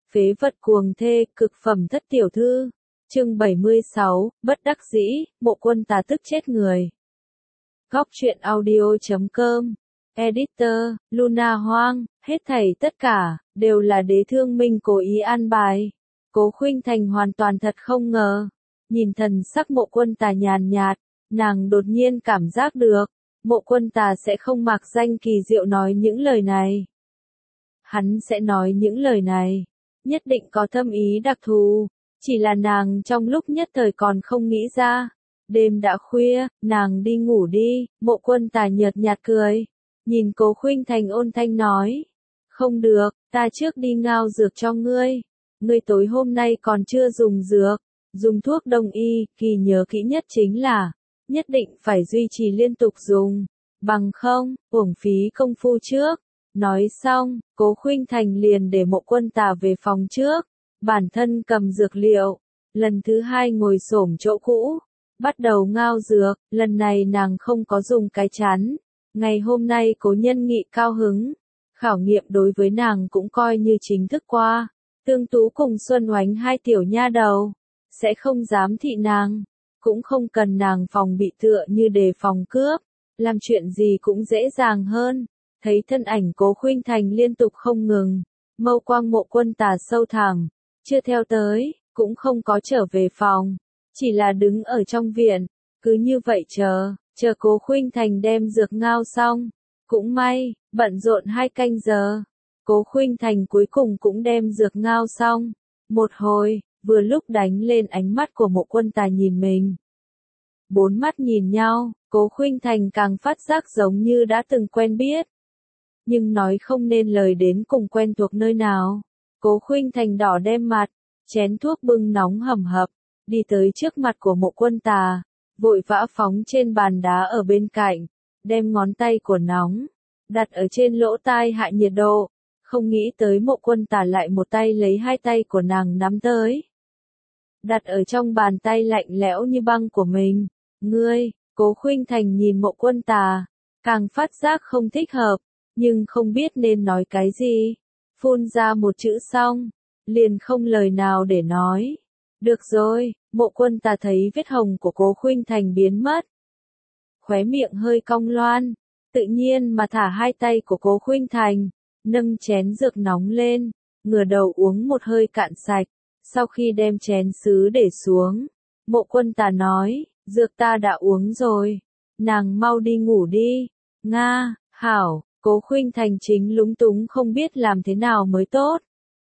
Phế vật cuồng thê, cực phẩm thất tiểu thư. Chương 76, bất đắc dĩ, Mộ Quân Tà tức chết người. Góc truyện audio.com. Editor, Luna Hoang, hết thảy tất cả, đều là Đế Thương Minh cố ý an bài. Cố Khuynh Thành hoàn toàn thật không ngờ. Nhìn thần sắc Mộ Quân Tà nhàn nhạt, nàng đột nhiên cảm giác được, Mộ Quân Tà sẽ không mạc danh kỳ diệu nói những lời này. Hắn sẽ nói những lời này, nhất định có thâm ý đặc thù, chỉ là nàng trong lúc nhất thời còn không nghĩ ra. Đêm đã khuya, nàng đi ngủ đi. Mộ Quân Tà nhợt nhạt cười, nhìn Cố Khuynh Thành ôn thanh nói, không được, ta trước đi ngao dược cho ngươi. Ngươi tối hôm nay còn chưa dùng dược, dùng thuốc đông y, kỳ nhớ kỹ nhất chính là, nhất định phải duy trì liên tục dùng, bằng không, uổng phí công phu trước. Nói xong, Cố Khuynh Thành liền để Mộ Quân Tà về phòng trước, bản thân cầm dược liệu, lần thứ hai ngồi xổm chỗ cũ, bắt đầu ngao dược. Lần này nàng không có dùng cái chắn. Ngày hôm nay Cố Nhân Nghị cao hứng, khảo nghiệm đối với nàng cũng coi như chính thức qua. Tương Tú cùng Xuân Oánh hai tiểu nha đầu, sẽ không dám thị nàng, cũng không cần nàng phòng bị tựa như đề phòng cướp, làm chuyện gì cũng dễ dàng hơn. Thấy thân ảnh Cố Khuynh Thành liên tục không ngừng, mâu quang Mộ Quân Tà sâu thẳm, chưa theo tới, cũng không có trở về phòng, chỉ là đứng ở trong viện, cứ như vậy chờ Cố Khuynh Thành đem dược ngao xong. Cũng may, bận rộn 2 canh giờ, Cố Khuynh Thành cuối cùng cũng đem dược ngao xong. Một hồi, vừa lúc đánh lên ánh mắt của Mộ Quân Tà nhìn mình. 4 mắt nhìn nhau, Cố Khuynh Thành càng phát giác giống như đã từng quen biết, nhưng nói không nên lời đến cùng quen thuộc nơi nào. Cố Khuynh Thành đỏ đem mặt, chén thuốc bưng nóng hầm hập, đi tới trước mặt của Mộ Quân Tà, vội vã phóng trên bàn đá ở bên cạnh, đem ngón tay của nóng đặt ở trên lỗ tai hạ nhiệt độ. Không nghĩ tới Mộ Quân Tà lại một tay lấy 2 tay của nàng nắm tới, đặt ở trong bàn tay lạnh lẽo như băng của mình. Ngươi, Cố Khuynh Thành nhìn Mộ Quân Tà, càng phát giác không thích hợp, nhưng không biết nên nói cái gì. Phun ra một chữ xong, liền không lời nào để nói. Được rồi. Mộ Quân Tà thấy vết hồng của Cố Khuynh Thành biến mất, khóe miệng hơi cong loan, tự nhiên mà thả 2 tay của Cố Khuynh Thành, nâng chén dược nóng lên, ngửa đầu uống một hơi cạn sạch. Sau khi đem chén sứ để xuống, Mộ Quân Tà nói, dược ta đã uống rồi, nàng mau đi ngủ đi. Nga, hảo. Cố Khuynh Thành chính lúng túng không biết làm thế nào mới tốt.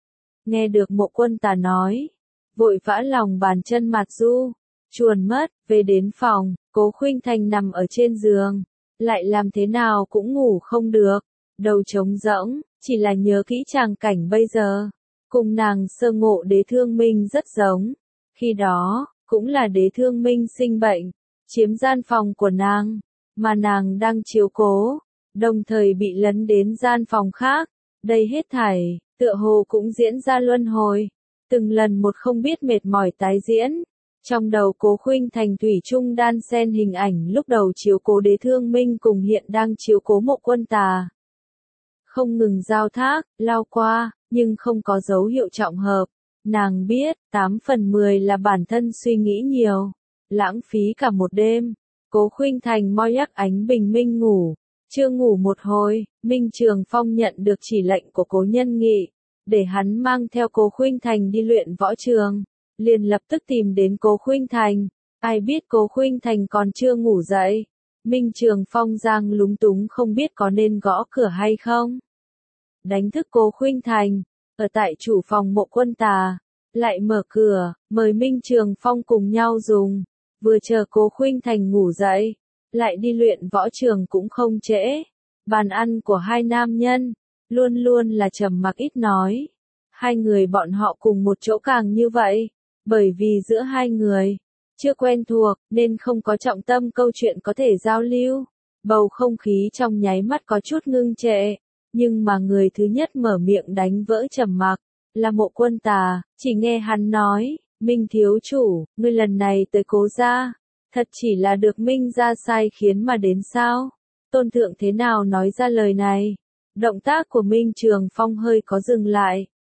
Nghe được Mộ Quân Tà nói, vội vã lòng bàn chân mặt du, chuồn mất. Về đến phòng, Cố Khuynh Thành nằm ở trên giường, lại làm thế nào cũng ngủ không được, đầu trống rỗng, chỉ là nhớ kỹ tràng cảnh bây giờ, cùng nàng sơ ngộ Đế Thương Minh rất giống. Khi đó, cũng là Đế Thương Minh sinh bệnh, chiếm gian phòng của nàng, mà nàng đang chiếu cố, đồng thời bị lấn đến gian phòng khác. Đây hết thảy, tựa hồ cũng diễn ra luân hồi, từng lần một không biết mệt mỏi tái diễn. Trong đầu Cố Khuynh Thành thủy chung đan xen hình ảnh lúc đầu chiếu cố Đế Thương Minh cùng hiện đang chiếu cố Mộ Quân Tà, không ngừng giao thác, lao qua, nhưng không có dấu hiệu trọng hợp. Nàng biết, 8 phần 10 là bản thân suy nghĩ nhiều, lãng phí cả một đêm. Cố Khuynh Thành moi nhắc ánh bình minh ngủ. Chưa ngủ một hồi, Minh Trường Phong nhận được chỉ lệnh của Cố Nhân Nghị, để hắn mang theo Cố Khuynh Thành đi luyện võ trường, liền lập tức tìm đến Cố Khuynh Thành. Ai biết Cố Khuynh Thành còn chưa ngủ dậy, Minh Trường Phong giang lúng túng không biết có nên gõ cửa hay không. Đánh thức Cố Khuynh Thành, ở tại chủ phòng Mộ Quân Tà, lại mở cửa, mời Minh Trường Phong cùng nhau dùng. Vừa chờ Cố Khuynh Thành ngủ dậy, lại đi luyện võ trường cũng không trễ. Bàn ăn của 2 nam nhân, luôn luôn là trầm mặc ít nói. 2 người bọn họ cùng một chỗ càng như vậy, bởi vì giữa 2 người, chưa quen thuộc, nên không có trọng tâm câu chuyện có thể giao lưu. Bầu không khí trong nháy mắt có chút ngưng trệ, nhưng mà người thứ nhất mở miệng đánh vỡ trầm mặc, là Mộ Quân Tà. Chỉ nghe hắn nói, Minh thiếu chủ, ngươi lần này tới Cố gia, thật chỉ là được Minh gia sai khiến mà đến sao? Tôn thượng thế nào nói ra lời này? Động tác của Minh Trường Phong hơi có dừng lại,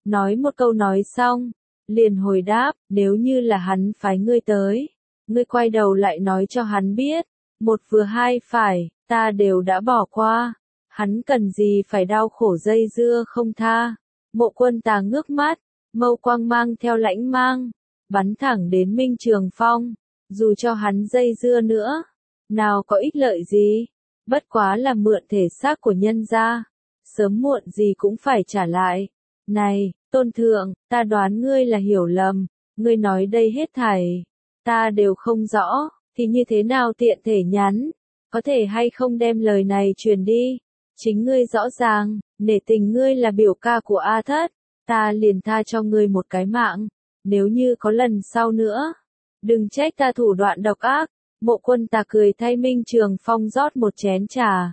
Nói một câu nói xong, liền hồi đáp, nếu như là hắn phái ngươi tới, ngươi quay đầu lại nói cho hắn biết, một vừa hai phải, ta đều đã bỏ qua, hắn cần gì phải đau khổ dây dưa không tha. Mộ Quân Tà ngước mắt, mâu quang mang theo lãnh mang, bắn thẳng đến Minh Trường Phong, dù cho hắn dây dưa nữa, nào có ích lợi gì, bất quá là mượn thể xác của nhân gia, sớm muộn gì cũng phải trả lại. Này, Tôn Thượng, ta đoán ngươi là hiểu lầm, ngươi nói đây hết thảy, ta đều không rõ, thì như thế nào tiện thể nhắn, có thể hay không đem lời này truyền đi, chính ngươi rõ ràng, nể tình ngươi là biểu ca của A Thất, ta liền tha cho ngươi một cái mạng, nếu như có lần sau nữa, đừng trách ta thủ đoạn độc ác. Mộ Quân Tà cười thay Minh Trường Phong rót một chén trà.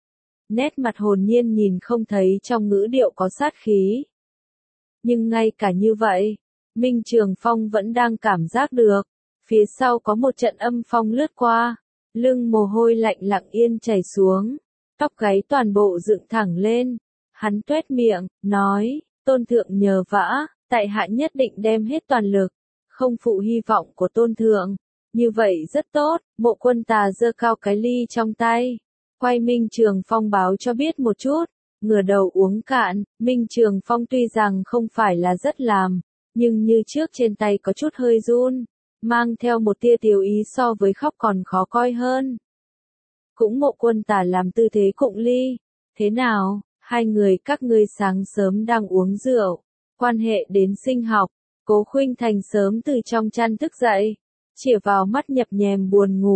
Nét mặt hồn nhiên nhìn không thấy trong ngữ điệu có sát khí. Nhưng ngay cả như vậy, Minh Trường Phong vẫn đang cảm giác được, phía sau có một trận âm phong lướt qua, lưng mồ hôi lạnh lặng yên chảy xuống, tóc gáy toàn bộ dựng thẳng lên. Hắn tuét miệng, nói, Tôn Thượng nhờ vả, tại hạ nhất định đem hết toàn lực, không phụ hy vọng của Tôn Thượng. Như vậy rất tốt, Mộ Quân Tà giơ cao cái ly trong tay, quay Minh Trường Phong báo cho biết một chút, ngửa đầu uống cạn. Minh Trường Phong tuy rằng không phải là rất làm, nhưng như trước trên tay có chút hơi run, mang theo một tia tiểu ý so với khóc còn khó coi hơn. Cũng Mộ Quân Tà làm tư thế cụng ly, thế nào, hai người các ngươi sáng sớm đang uống rượu, quan hệ đến sinh học. Cố Khuynh Thành sớm từ trong chăn thức dậy, chìa vào mắt nhập nhèm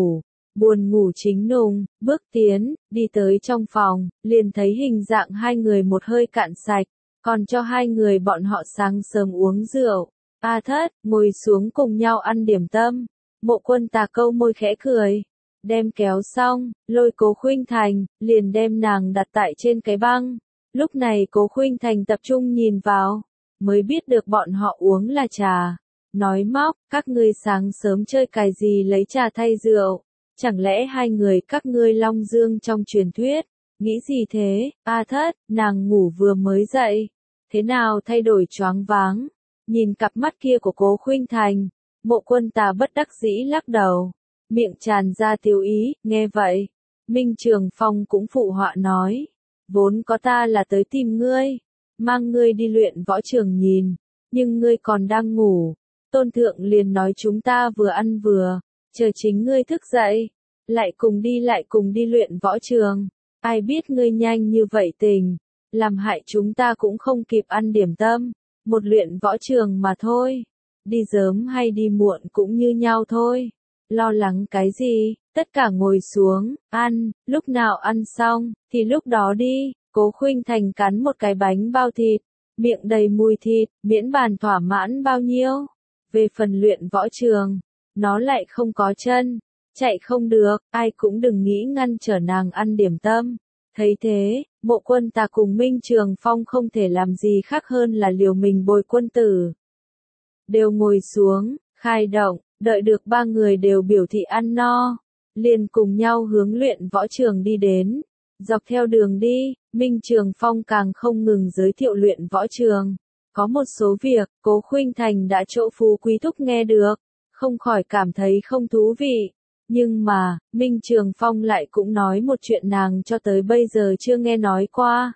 buồn ngủ chính nùng, bước tiến, đi tới trong phòng, liền thấy hình dạng hai người một hơi cạn sạch, còn cho hai người bọn họ sáng sớm uống rượu. A Thất, ngồi xuống cùng nhau ăn điểm tâm. Mộ Quân Tà câu môi khẽ cười, đem kéo xong, lôi Cố Khuynh Thành, liền đem nàng đặt tại trên cái băng. Lúc này Cố Khuynh Thành tập trung nhìn vào, mới biết được bọn họ uống là trà. Nói móc, các ngươi sáng sớm chơi cài gì lấy trà thay rượu, chẳng lẽ hai người các ngươi Long Dương trong truyền thuyết, nghĩ gì thế? A Thất, nàng ngủ vừa mới dậy, thế nào thay đổi choáng váng, nhìn cặp mắt kia của Cố Khuynh Thành, Mộ Quân Tà bất đắc dĩ lắc đầu, miệng tràn ra tiêu ý. Nghe vậy, Minh Trường Phong cũng phụ họa nói, vốn có ta là tới tìm ngươi, mang ngươi đi luyện võ trường nhìn, nhưng ngươi còn đang ngủ. Tôn Thượng liền nói chúng ta vừa ăn vừa, chờ chính ngươi thức dậy, lại cùng đi luyện võ trường. Ai biết ngươi nhanh như vậy tình, làm hại chúng ta cũng không kịp ăn điểm tâm, một luyện võ trường mà thôi, đi sớm hay đi muộn cũng như nhau thôi, lo lắng cái gì, tất cả ngồi xuống, ăn, lúc nào ăn xong, thì lúc đó đi. Cố Khuynh Thành cắn một cái bánh bao thịt, miệng đầy mùi thịt, miễn bàn thỏa mãn bao nhiêu. Về phần luyện võ trường, nó lại không có chân, chạy không được, ai cũng đừng nghĩ ngăn trở nàng ăn điểm tâm. Thấy thế, Mộ Quân Tà cùng Minh Trường Phong không thể làm gì khác hơn là liều mình bồi quân tử. Đều ngồi xuống, khai động, đợi được ba người đều biểu thị ăn no, liền cùng nhau hướng luyện võ trường đi đến. Dọc theo đường đi, Minh Trường Phong càng không ngừng giới thiệu luyện võ trường. Có một số việc, Cố Khuynh Thành đã chỗ Phú Quý Thúc nghe được, không khỏi cảm thấy không thú vị. Nhưng mà, Minh Trường Phong lại cũng nói một chuyện nàng cho tới bây giờ chưa nghe nói qua.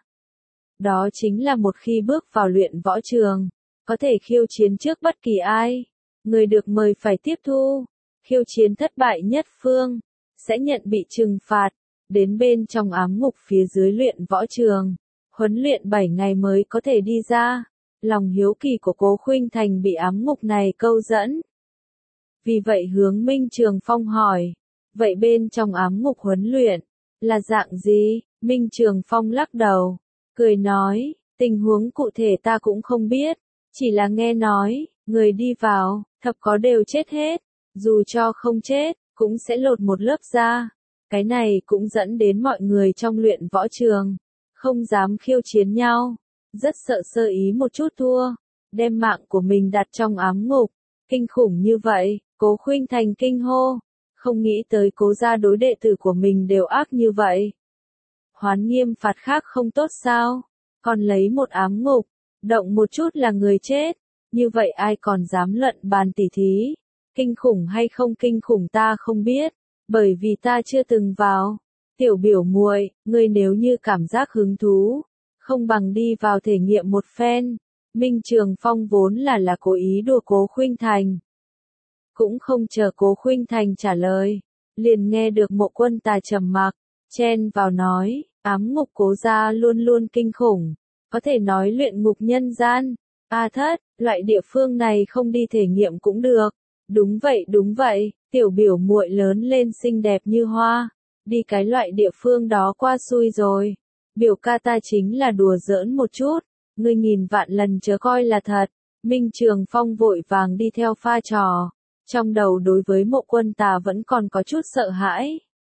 Đó chính là một khi bước vào luyện võ trường, có thể khiêu chiến trước bất kỳ ai. Người được mời phải tiếp thu. Khiêu chiến thất bại nhất phương, sẽ nhận bị trừng phạt. Đến bên trong ám ngục phía dưới luyện võ trường. Huấn luyện 7 ngày mới có thể đi ra. Lòng hiếu kỳ của Cố Khuynh Thành bị ám ngục này câu dẫn. Vì vậy hướng Minh Trường Phong hỏi, vậy bên trong ám ngục huấn luyện, là dạng gì? Minh Trường Phong lắc đầu, cười nói, tình huống cụ thể ta cũng không biết, chỉ là nghe nói, người đi vào, thập có đều chết hết, dù cho không chết, cũng sẽ lột một lớp da. Cái này cũng dẫn đến mọi người trong luyện võ trường, không dám khiêu chiến nhau, rất sợ sơ ý một chút thua, đem mạng của mình đặt trong ám ngục. Kinh khủng như vậy, Cố Khuynh Thành kinh hô, không nghĩ tới Cố gia đối đệ tử của mình đều ác như vậy. Hoán nghiêm phạt khác không tốt sao, còn lấy một ám ngục, động một chút là người chết, như vậy ai còn dám luận bàn tỉ thí, kinh khủng hay không kinh khủng ta không biết, bởi vì ta chưa từng vào. Tiểu biểu muội, ngươi nếu như cảm giác hứng thú, không bằng đi vào thể nghiệm một phen. Minh Trường Phong vốn là cố ý đùa Cố Khuynh Thành. Cũng không chờ Cố Khuynh Thành trả lời, liền nghe được Mộ Quân Tà trầm mặc, chen vào nói, ám ngục Cố gia luôn luôn kinh khủng, có thể nói luyện ngục nhân gian. A Thất, loại địa phương này không đi thể nghiệm cũng được. Đúng vậy, tiểu biểu muội lớn lên xinh đẹp như hoa, đi cái loại địa phương đó qua xui rồi. Biểu ca ta chính là đùa giỡn một chút, ngươi nghìn vạn lần chớ coi là thật. Minh Trường Phong vội vàng đi theo pha trò, trong đầu đối với Mộ Quân Tà vẫn còn có chút sợ hãi.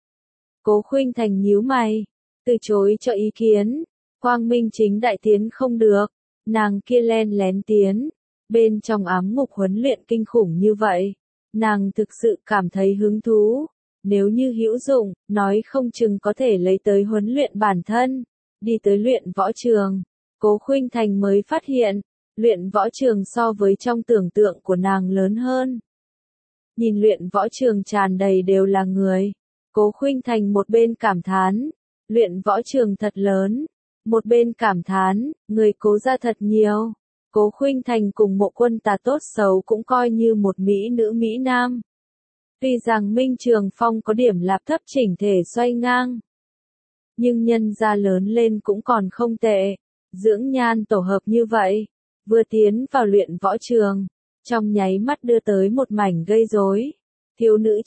Cố Khuynh Thành nhíu mày, từ chối cho ý kiến, quang minh chính đại tiến không được, nàng kia len lén tiến, bên trong ám ngục huấn luyện kinh khủng như vậy, nàng thực sự cảm thấy hứng thú, nếu như hữu dụng, nói không chừng có thể lấy tới huấn luyện bản thân, đi tới luyện võ trường. Cố Khuynh Thành mới phát hiện, luyện võ trường so với trong tưởng tượng của nàng lớn hơn. Nhìn luyện võ trường tràn đầy đều là người, Cố Khuynh Thành một bên cảm thán, luyện võ trường thật lớn, một bên cảm thán, người Cố gia thật nhiều. Cố Khuynh Thành cùng Mộ Quân Tà tốt xấu cũng coi như một mỹ nữ mỹ nam. Tuy rằng Minh Trường Phong có điểm lạp thấp chỉnh thể xoay ngang, nhưng nhân gia lớn lên cũng còn không tệ, dưỡng nhan tổ hợp như vậy, vừa tiến vào luyện võ trường, trong nháy mắt đưa tới một mảnh gây rối. Thiếu nữ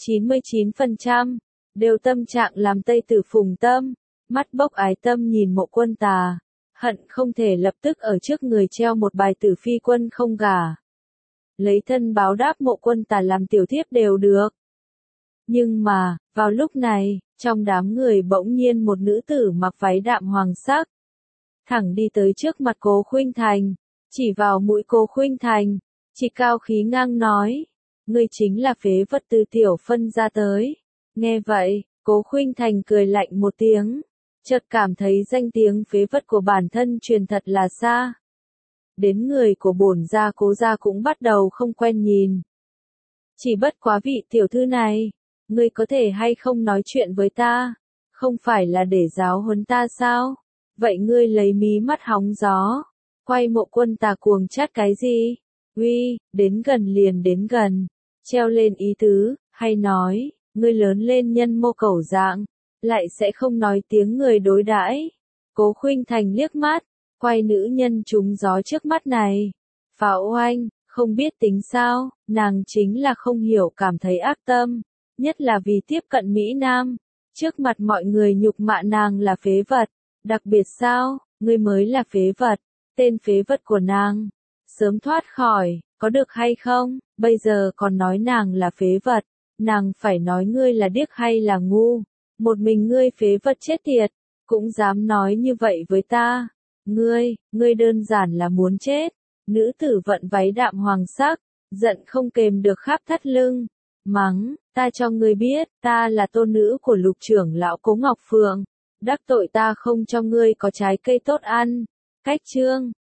99% đều tâm trạng làm Tây Tử phùng tâm, mắt bốc ái tâm nhìn Mộ Quân Tà, hận không thể lập tức ở trước người treo một bài tử phi quân không gả. Lấy thân báo đáp Mộ Quân Tà làm tiểu thiếp đều được. Nhưng mà, vào lúc này, trong đám người bỗng nhiên một nữ tử mặc váy đạm hoàng sắc, thẳng đi tới trước mặt Cố Khuynh Thành, chỉ vào mũi Cố Khuynh Thành, chỉ cao khí ngang nói, ngươi chính là phế vật từ tiểu phân ra tới. Nghe vậy, Cố Khuynh Thành cười lạnh một tiếng, chợt cảm thấy danh tiếng phế vật của bản thân truyền thật là xa. Đến người của bổn gia Cố gia cũng bắt đầu không quen nhìn. Chỉ bất quá vị tiểu thư này, ngươi có thể hay không nói chuyện với ta, không phải là để giáo huấn ta sao? Vậy ngươi lấy mí mắt hóng gió, quay Mộ Quân Tà cuồng chát cái gì? Uy, đến gần liền đến gần, treo lên ý tứ, hay nói, ngươi lớn lên nhân mô cẩu dạng, lại sẽ không nói tiếng người đối đãi. Cố Khuynh Thành liếc mắt, quay nữ nhân trúng gió trước mắt này. Pháo oanh, không biết tính sao, nàng chính là không hiểu cảm thấy ác tâm, nhất là vì tiếp cận Mỹ Nam, trước mặt mọi người nhục mạ nàng là phế vật, đặc biệt sao, ngươi mới là phế vật, tên phế vật của nàng, sớm thoát khỏi, có được hay không, bây giờ còn nói nàng là phế vật, nàng phải nói ngươi là điếc hay là ngu, một mình ngươi phế vật chết tiệt, cũng dám nói như vậy với ta, ngươi đơn giản là muốn chết. Nữ tử vận váy đạm hoàng sắc, giận không kềm được khắp thắt lưng, mắng, ta cho ngươi biết, ta là tôn nữ của Lục trưởng lão Cố Ngọc Phượng, đắc tội ta không cho ngươi có trái cây tốt ăn. Cách chương